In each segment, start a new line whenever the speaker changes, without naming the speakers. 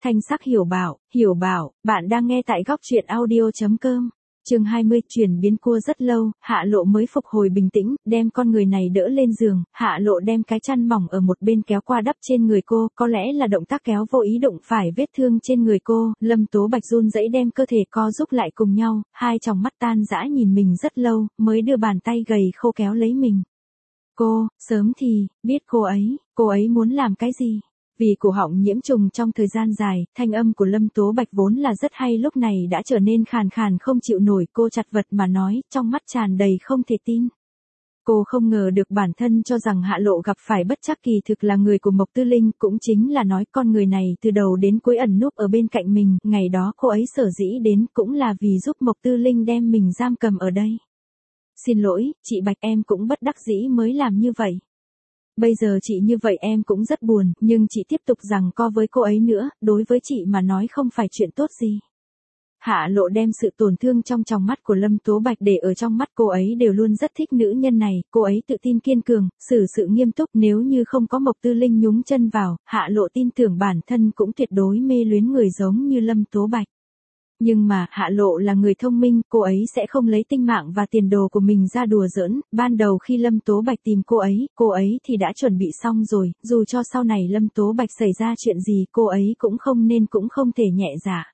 Thanh sắc hiểu bảo, bạn đang nghe tại góc truyện audio.com. Chương 20, chuyển biến cua rất lâu, Hạ Lộ mới phục hồi bình tĩnh, đem con người này đỡ lên giường, Hạ Lộ đem cái chăn mỏng ở một bên kéo qua đắp trên người cô, có lẽ là động tác kéo vô ý đụng phải vết thương trên người cô, Lâm Tố Bạch run rẩy đem cơ thể co giúp lại cùng nhau, hai tròng mắt tan dã nhìn mình rất lâu, mới đưa bàn tay gầy khô kéo lấy mình. Cô, sớm thì, biết cô ấy muốn làm cái gì? Vì cổ họng nhiễm trùng trong thời gian dài, thanh âm của Lâm Tố Bạch vốn là rất hay lúc này đã trở nên khàn khàn không chịu nổi, cô chặt vật mà nói, trong mắt tràn đầy không thể tin. Cô không ngờ được bản thân cho rằng Hạ Lộ gặp phải bất trắc kỳ thực là người của Mộc Tư Linh, cũng chính là nói con người này từ đầu đến cuối ẩn núp ở bên cạnh mình, ngày đó cô ấy sở dĩ đến cũng là vì giúp Mộc Tư Linh đem mình giam cầm ở đây. Xin lỗi, chị Bạch, em cũng bất đắc dĩ mới làm như vậy. Bây giờ chị như vậy em cũng rất buồn, nhưng chị tiếp tục giằng co với cô ấy nữa, đối với chị mà nói không phải chuyện tốt gì. Hạ Lộ đem sự tổn thương trong tròng mắt của Lâm Tố Bạch để ở trong mắt cô ấy đều luôn rất thích nữ nhân này, cô ấy tự tin kiên cường, xử sự nghiêm túc, nếu như không có Mộc Tư Linh nhúng chân vào, Hạ Lộ tin tưởng bản thân cũng tuyệt đối mê luyến người giống như Lâm Tố Bạch. Nhưng mà, Hạ Lộ là người thông minh, cô ấy sẽ không lấy tinh mạng và tiền đồ của mình ra đùa giỡn, ban đầu khi Lâm Tố Bạch tìm cô ấy thì đã chuẩn bị xong rồi, dù cho sau này Lâm Tố Bạch xảy ra chuyện gì cô ấy cũng không thể nhẹ dạ.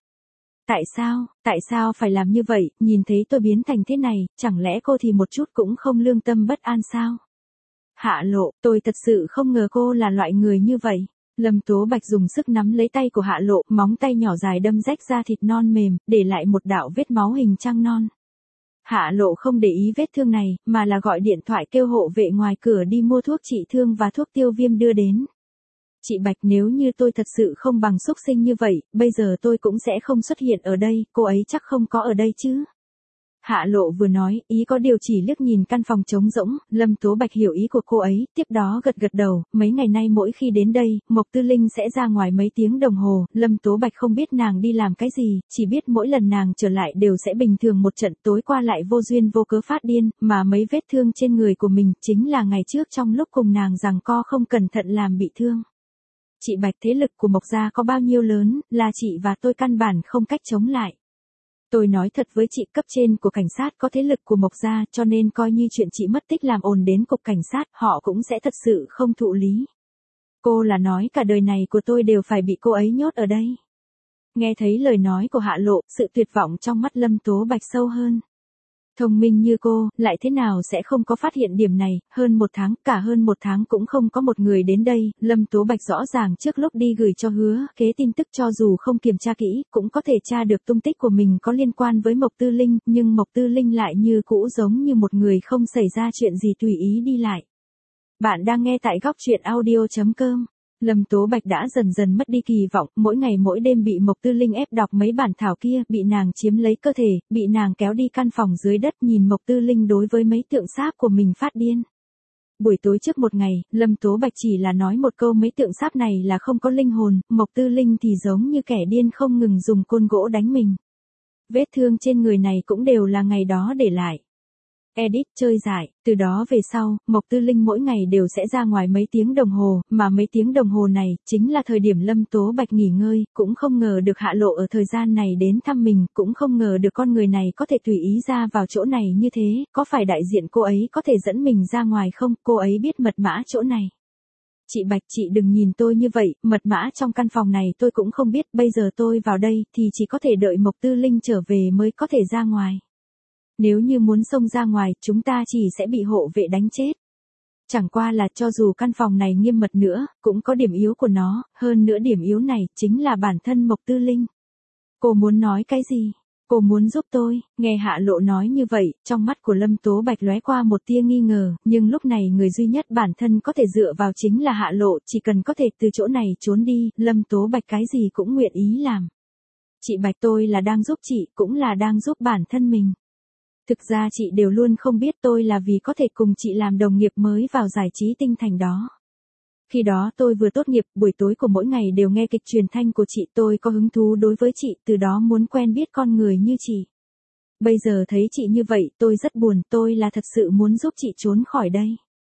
Tại sao phải làm như vậy, nhìn thấy tôi biến thành thế này, chẳng lẽ cô thì một chút cũng không lương tâm bất an sao? Hạ Lộ, tôi thật sự không ngờ cô là loại người như vậy. Lâm Tố Bạch dùng sức nắm lấy tay của Hạ Lộ, móng tay nhỏ dài đâm rách ra thịt non mềm, để lại một đạo vết máu hình trăng non. Hạ Lộ không để ý vết thương này, mà là gọi điện thoại kêu hộ vệ ngoài cửa đi mua thuốc trị thương và thuốc tiêu viêm đưa đến. Chị Bạch, nếu như tôi thật sự không bằng xúc sinh như vậy, bây giờ tôi cũng sẽ không xuất hiện ở đây, cô ấy chắc không có ở đây chứ. Hạ Lộ vừa nói, ý có điều chỉ liếc nhìn căn phòng trống rỗng, Lâm Tố Bạch hiểu ý của cô ấy, tiếp đó gật đầu, mấy ngày nay mỗi khi đến đây, Mộc Tư Linh sẽ ra ngoài mấy tiếng đồng hồ, Lâm Tố Bạch không biết nàng đi làm cái gì, chỉ biết mỗi lần nàng trở lại đều sẽ bình thường một trận, tối qua lại vô duyên vô cớ phát điên, mà mấy vết thương trên người của mình chính là ngày trước trong lúc cùng nàng giằng co không cẩn thận làm bị thương. Chị Bạch, thế lực của Mộc gia có bao nhiêu lớn, là chị và tôi căn bản không cách chống lại. Tôi nói thật với chị, cấp trên của cảnh sát có thế lực của Mộc gia, cho nên coi như chuyện chị mất tích làm ồn đến cục cảnh sát, họ cũng sẽ thật sự không thụ lý. Cô là nói cả đời này của tôi đều phải bị cô ấy nhốt ở đây. Nghe thấy lời nói của Hạ Lộ, sự tuyệt vọng trong mắt Lâm Tố Bạch sâu hơn. Thông minh như cô, lại thế nào sẽ không có phát hiện điểm này, hơn một tháng cũng không có một người đến đây, Lâm Tố Bạch rõ ràng trước lúc đi gửi cho Hứa Kế tin tức cho dù không kiểm tra kỹ, cũng có thể tra được tung tích của mình có liên quan với Mộc Tư Linh, nhưng Mộc Tư Linh lại như cũ giống như một người không xảy ra chuyện gì tùy ý đi lại. Bạn đang nghe tại góc truyện audio.com. Lâm Tố Bạch đã dần dần mất đi kỳ vọng, mỗi ngày mỗi đêm bị Mộc Tư Linh ép đọc mấy bản thảo kia, bị nàng chiếm lấy cơ thể, bị nàng kéo đi căn phòng dưới đất nhìn Mộc Tư Linh đối với mấy tượng sáp của mình phát điên. Buổi tối trước một ngày, Lâm Tố Bạch chỉ là nói một câu mấy tượng sáp này là không có linh hồn, Mộc Tư Linh thì giống như kẻ điên không ngừng dùng côn gỗ đánh mình. Vết thương trên người này cũng đều là ngày đó để lại. Edit chơi giải, từ đó về sau, Mộc Tư Linh mỗi ngày đều sẽ ra ngoài mấy tiếng đồng hồ, mà mấy tiếng đồng hồ này, chính là thời điểm Lâm Tố Bạch nghỉ ngơi, cũng không ngờ được Hạ Lộ ở thời gian này đến thăm mình, cũng không ngờ được con người này có thể tùy ý ra vào chỗ này như thế, có phải đại diện cô ấy có thể dẫn mình ra ngoài không, cô ấy biết mật mã chỗ này. Chị Bạch, chị đừng nhìn tôi như vậy, mật mã trong căn phòng này tôi cũng không biết, bây giờ tôi vào đây thì chỉ có thể đợi Mộc Tư Linh trở về mới có thể ra ngoài. Nếu như muốn xông ra ngoài, chúng ta chỉ sẽ bị hộ vệ đánh chết. Chẳng qua là cho dù căn phòng này nghiêm mật nữa, cũng có điểm yếu của nó, hơn nữa điểm yếu này chính là bản thân Mộc Tư Linh. Cô muốn nói cái gì? Cô muốn giúp tôi, nghe Hạ Lộ nói như vậy, trong mắt của Lâm Tố Bạch lóe qua một tia nghi ngờ, nhưng lúc này người duy nhất bản thân có thể dựa vào chính là Hạ Lộ, chỉ cần có thể từ chỗ này trốn đi, Lâm Tố Bạch cái gì cũng nguyện ý làm. Chị Bạch, tôi là đang giúp chị, cũng là đang giúp bản thân mình. Thực ra chị đều luôn không biết tôi là vì có thể cùng chị làm đồng nghiệp mới vào giải trí Tinh Thành đó. Khi đó tôi vừa tốt nghiệp, buổi tối của mỗi ngày đều nghe kịch truyền thanh của chị, tôi có hứng thú đối với chị, từ đó muốn quen biết con người như chị. Bây giờ thấy chị như vậy, tôi rất buồn, tôi là thật sự muốn giúp chị trốn khỏi đây.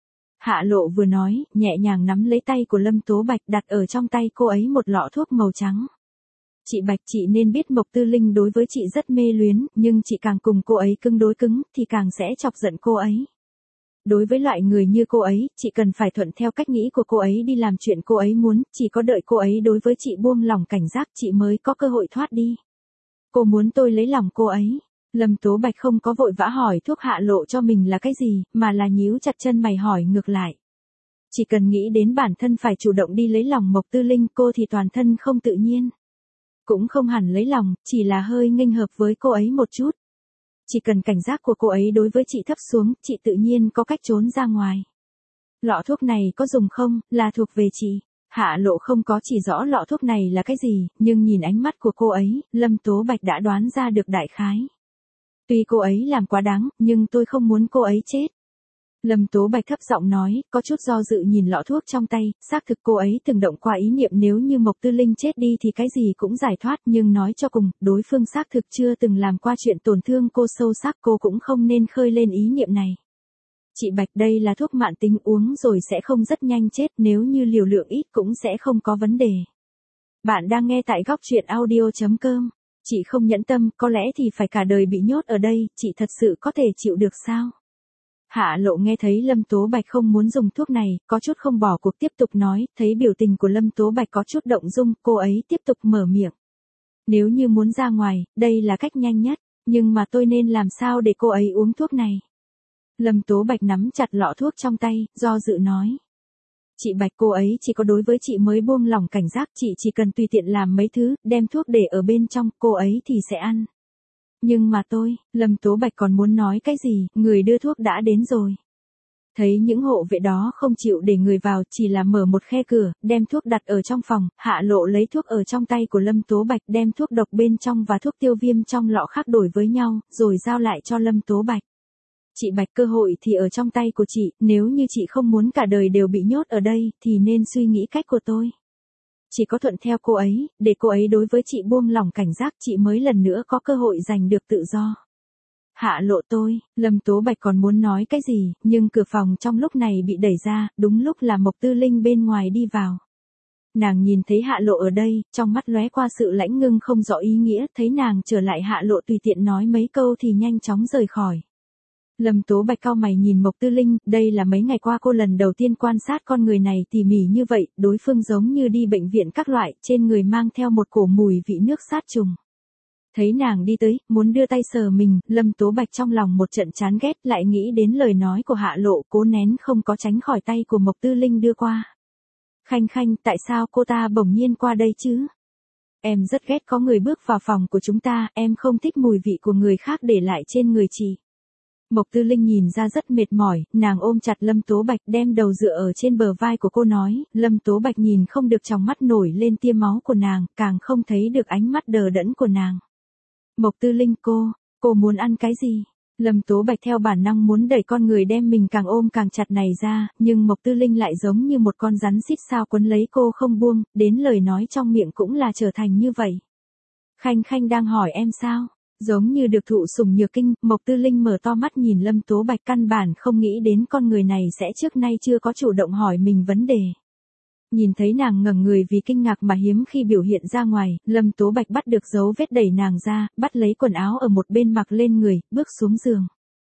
Hạ Lộ vừa nói, nhẹ nhàng nắm lấy tay của Lâm Tố Bạch, đặt ở trong tay cô ấy một lọ thuốc màu trắng. Chị Bạch, chị nên biết Mộc Tư Linh đối với chị rất mê luyến, nhưng chị càng cùng cô ấy cứng đối cứng, thì càng sẽ chọc giận cô ấy. Đối với loại người như cô ấy, chị cần phải thuận theo cách nghĩ của cô ấy đi làm chuyện cô ấy muốn, chỉ có đợi cô ấy đối với chị buông lòng cảnh giác chị mới có cơ hội thoát đi. Cô muốn tôi lấy lòng cô ấy. Lâm Tố Bạch không có vội vã hỏi thuốc Hạ Lộ cho mình là cái gì, mà là nhíu chặt chân mày hỏi ngược lại. Chỉ cần nghĩ đến bản thân phải chủ động đi lấy lòng Mộc Tư Linh, cô thì toàn thân không tự nhiên. Cũng không hẳn lấy lòng, chỉ là hơi nghênh hợp với cô ấy một chút. Chỉ cần cảnh giác của cô ấy đối với chị thấp xuống, chị tự nhiên có cách trốn ra ngoài. Lọ thuốc này có dùng không, là thuộc về chị. Hạ Lộ không có chỉ rõ lọ thuốc này là cái gì, nhưng nhìn ánh mắt của cô ấy, Lâm Tố Bạch đã đoán ra được đại khái. Tuy cô ấy làm quá đáng, nhưng tôi không muốn cô ấy chết. Lâm Tố Bạch thấp giọng nói, có chút do dự nhìn lọ thuốc trong tay, xác thực cô ấy từng động qua ý niệm nếu như Mộc Tư Linh chết đi thì cái gì cũng giải thoát, nhưng nói cho cùng, đối phương xác thực chưa từng làm qua chuyện tổn thương cô sâu sắc, cô cũng không nên khơi lên ý niệm này. Chị Bạch, đây là thuốc mạn tính, uống rồi sẽ không rất nhanh chết, nếu như liều lượng ít cũng sẽ không có vấn đề. Bạn đang nghe tại góc truyện audio.com. Chị không nhẫn tâm, có lẽ thì phải cả đời bị nhốt ở đây, chị thật sự có thể chịu được sao? Hạ Lộ nghe thấy Lâm Tố Bạch không muốn dùng thuốc này, có chút không bỏ cuộc tiếp tục nói, thấy biểu tình của Lâm Tố Bạch có chút động dung, cô ấy tiếp tục mở miệng. Nếu như muốn ra ngoài, đây là cách nhanh nhất, nhưng mà tôi nên làm sao để cô ấy uống thuốc này? Lâm Tố Bạch nắm chặt lọ thuốc trong tay, do dự nói. Chị Bạch, cô ấy chỉ có đối với chị mới buông lòng cảnh giác, chị chỉ cần tùy tiện làm mấy thứ, đem thuốc để ở bên trong, cô ấy thì sẽ ăn. Nhưng mà tôi, Lâm Tố Bạch còn muốn nói cái gì, người đưa thuốc đã đến rồi. Thấy những hộ vệ đó không chịu để người vào, chỉ là mở một khe cửa, đem thuốc đặt ở trong phòng, Hạ Lộ lấy thuốc ở trong tay của Lâm Tố Bạch, đem thuốc độc bên trong và thuốc tiêu viêm trong lọ khác đổi với nhau, rồi giao lại cho Lâm Tố Bạch. Chị Bạch, cơ hội thì ở trong tay của chị, nếu như chị không muốn cả đời đều bị nhốt ở đây, thì nên suy nghĩ cách của tôi. Chỉ có thuận theo cô ấy, để cô ấy đối với chị buông lòng cảnh giác, chị mới lần nữa có cơ hội giành được tự do. Hạ Lộ, tôi, Lâm Tố Bạch còn muốn nói cái gì, nhưng cửa phòng trong lúc này bị đẩy ra, đúng lúc là Mộc Tư Linh bên ngoài đi vào. Nàng nhìn thấy Hạ Lộ ở đây, trong mắt lóe qua sự lãnh ngưng không rõ ý nghĩa, thấy nàng trở lại Hạ Lộ tùy tiện nói mấy câu thì nhanh chóng rời khỏi. Lâm Tố Bạch cau mày nhìn Mộc Tư Linh, đây là mấy ngày qua cô lần đầu tiên quan sát con người này tỉ mỉ như vậy, đối phương giống như đi bệnh viện các loại, trên người mang theo một cổ mùi vị nước sát trùng. Thấy nàng đi tới, muốn đưa tay sờ mình, Lâm Tố Bạch trong lòng một trận chán ghét, lại nghĩ đến lời nói của Hạ Lộ, cố nén không có tránh khỏi tay của Mộc Tư Linh đưa qua. Khanh Khanh, tại sao cô ta bỗng nhiên qua đây chứ? Em rất ghét có người bước vào phòng của chúng ta, em không thích mùi vị của người khác để lại trên người chị. Mộc Tư Linh nhìn ra rất mệt mỏi, nàng ôm chặt Lâm Tố Bạch, đem đầu dựa ở trên bờ vai của cô nói, Lâm Tố Bạch nhìn không được trong mắt nổi lên tia máu của nàng, càng không thấy được ánh mắt đờ đẫn của nàng. Mộc Tư Linh, cô muốn ăn cái gì? Lâm Tố Bạch theo bản năng muốn đẩy con người đem mình càng ôm càng chặt này ra, nhưng Mộc Tư Linh lại giống như một con rắn xít sao quấn lấy cô không buông, đến lời nói trong miệng cũng là trở thành như vậy. Khanh Khanh đang hỏi em sao? Giống như được thụ sủng nhược kinh, Mộc Tư Linh mở to mắt nhìn Lâm Tố Bạch, căn bản không nghĩ đến con người này sẽ trước nay chưa có chủ động hỏi mình vấn đề. Nhìn thấy nàng ngẩng người vì kinh ngạc mà hiếm khi biểu hiện ra ngoài, Lâm Tố Bạch bắt được dấu vết đẩy nàng ra, bắt lấy quần áo ở một bên mặc lên người, bước xuống giường.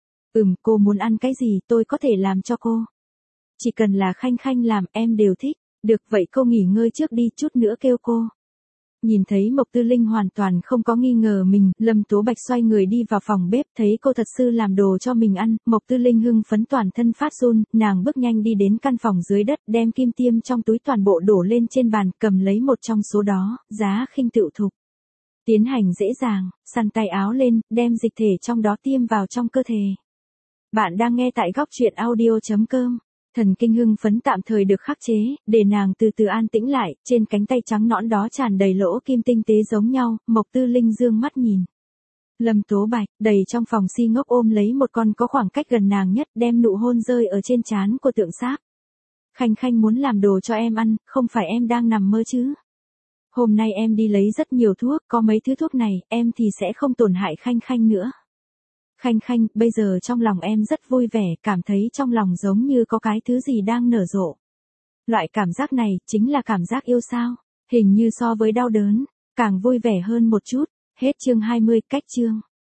Cô muốn ăn cái gì, tôi có thể làm cho cô. Chỉ cần là Khanh Khanh làm, em đều thích. Được vậy cô nghỉ ngơi trước đi, chút nữa kêu cô. Nhìn thấy Mộc Tư Linh hoàn toàn không có nghi ngờ mình, Lâm Tố Bạch xoay người đi vào phòng bếp, thấy cô thật sự làm đồ cho mình ăn, Mộc Tư Linh hưng phấn toàn thân phát run, nàng bước nhanh đi đến căn phòng dưới đất, đem kim tiêm trong túi toàn bộ đổ lên trên bàn, cầm lấy một trong số đó, giá khinh tựu thục. Tiến hành dễ dàng, săn tay áo lên, đem dịch thể trong đó tiêm vào trong cơ thể. Bạn đang nghe tại góc truyện audio.com. Thần kinh hưng phấn tạm thời được khắc chế, để nàng từ từ an tĩnh lại, trên cánh tay trắng nõn đó tràn đầy lỗ kim tinh tế giống nhau, Mộc Tư Linh dương mắt nhìn. Lâm Tố Bạch, đầy trong phòng si ngốc ôm lấy một con có khoảng cách gần nàng nhất, đem nụ hôn rơi ở trên trán của tượng sáp. Khanh Khanh muốn làm đồ cho em ăn, không phải em đang nằm mơ chứ? Hôm nay em đi lấy rất nhiều thuốc, có mấy thứ thuốc này, em thì sẽ không tổn hại Khanh Khanh nữa. Khanh Khanh, bây giờ trong lòng em rất vui vẻ, cảm thấy trong lòng giống như có cái thứ gì đang nở rộ. Loại cảm giác này, chính là cảm giác yêu sao? Hình như so với đau đớn, càng vui vẻ hơn một chút. Hết chương 20, cách chương.